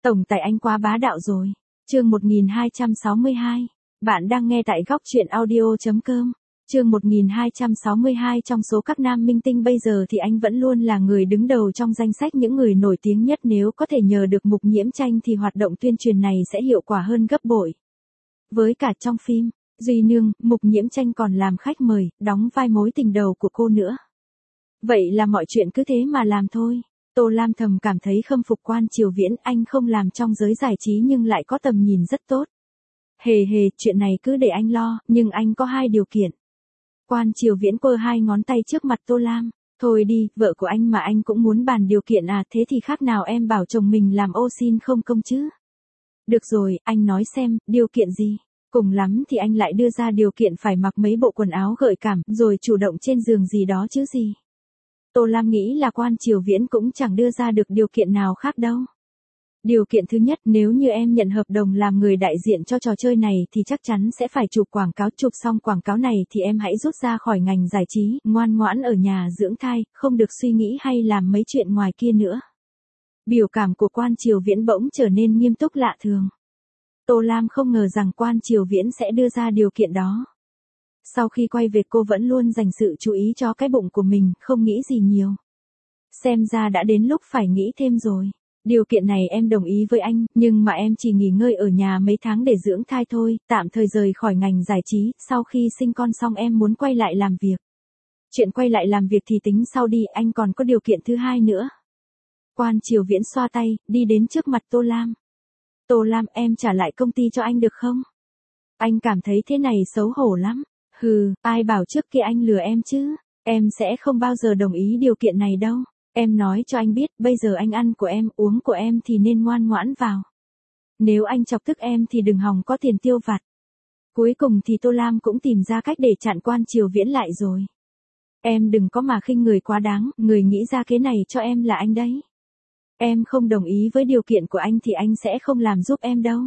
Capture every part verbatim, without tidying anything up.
Tổng tài anh quá bá đạo rồi. Chương một nghìn hai trăm sáu mươi hai. Bạn đang nghe tại góc truyện audio chấm com. Chương một nghìn hai trăm sáu mươi hai. Trong số các nam minh tinh bây giờ thì anh vẫn luôn là người đứng đầu trong danh sách những người nổi tiếng nhất, nếu có thể nhờ được Mục Nhiễm Tranh thì hoạt động tuyên truyền này sẽ hiệu quả hơn gấp bội. Với cả trong phim Duy Nương, Mục Nhiễm Tranh còn làm khách mời, đóng vai mối tình đầu của cô nữa. Vậy là mọi chuyện cứ thế mà làm thôi. Tô Lam thầm cảm thấy khâm phục Quan Triều Viễn, anh không làm trong giới giải trí nhưng lại có tầm nhìn rất tốt. Hề hề, chuyện này cứ để anh lo, nhưng anh có hai điều kiện. Quan Triều Viễn quơ hai ngón tay trước mặt Tô Lam. Thôi đi, vợ của anh mà anh cũng muốn bàn điều kiện à, thế thì khác nào em bảo chồng mình làm ô xin không công chứ. Được rồi, anh nói xem, điều kiện gì? Cùng lắm thì anh lại đưa ra điều kiện phải mặc mấy bộ quần áo gợi cảm, rồi chủ động trên giường gì đó chứ gì. Tô Lam nghĩ là Quan Triều Viễn cũng chẳng đưa ra được điều kiện nào khác đâu. Điều kiện thứ nhất, nếu như em nhận hợp đồng làm người đại diện cho trò chơi này thì chắc chắn sẽ phải chụp quảng cáo, chụp xong quảng cáo này thì em hãy rút ra khỏi ngành giải trí, ngoan ngoãn ở nhà dưỡng thai, không được suy nghĩ hay làm mấy chuyện ngoài kia nữa. Biểu cảm của Quan Triều Viễn bỗng trở nên nghiêm túc lạ thường. Tô Lam không ngờ rằng Quan Triều Viễn sẽ đưa ra điều kiện đó. Sau khi quay về cô vẫn luôn dành sự chú ý cho cái bụng của mình, không nghĩ gì nhiều. Xem ra đã đến lúc phải nghĩ thêm rồi. Điều kiện này em đồng ý với anh, nhưng mà em chỉ nghỉ ngơi ở nhà mấy tháng để dưỡng thai thôi, tạm thời rời khỏi ngành giải trí, sau khi sinh con xong em muốn quay lại làm việc. Chuyện quay lại làm việc thì tính sau đi, anh còn có điều kiện thứ hai nữa. Quan Triều Viễn xoa tay, đi đến trước mặt Tô Lam. Tô Lam, em trả lại công ty cho anh được không? Anh cảm thấy thế này xấu hổ lắm. Hừ, ai bảo trước kia anh lừa em chứ, em sẽ không bao giờ đồng ý điều kiện này đâu. Em nói cho anh biết, bây giờ anh ăn của em, uống của em thì nên ngoan ngoãn vào. Nếu anh chọc tức em thì đừng hòng có tiền tiêu vặt. Cuối cùng thì Tô Lam cũng tìm ra cách để chặn Quan Triều Viễn lại rồi. Em đừng có mà khinh người quá đáng, người nghĩ ra cái này cho em là anh đấy. Em không đồng ý với điều kiện của anh thì anh sẽ không làm giúp em đâu.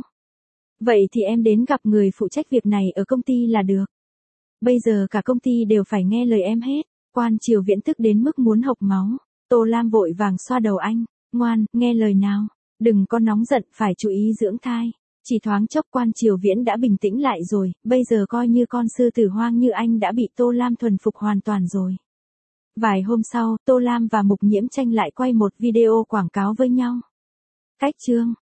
Vậy thì em đến gặp người phụ trách việc này ở công ty là được. Bây giờ cả công ty đều phải nghe lời em hết. Quan Triều Viễn tức đến mức muốn hộc máu. Tô Lam vội vàng xoa đầu anh. Ngoan, nghe lời nào. Đừng có nóng giận, phải chú ý dưỡng thai. Chỉ thoáng chốc Quan Triều Viễn đã bình tĩnh lại rồi. Bây giờ coi như con sư tử hoang như anh đã bị Tô Lam thuần phục hoàn toàn rồi. Vài hôm sau, Tô Lam và Mục Nhiễm Tranh lại quay một video quảng cáo với nhau. Cách chương.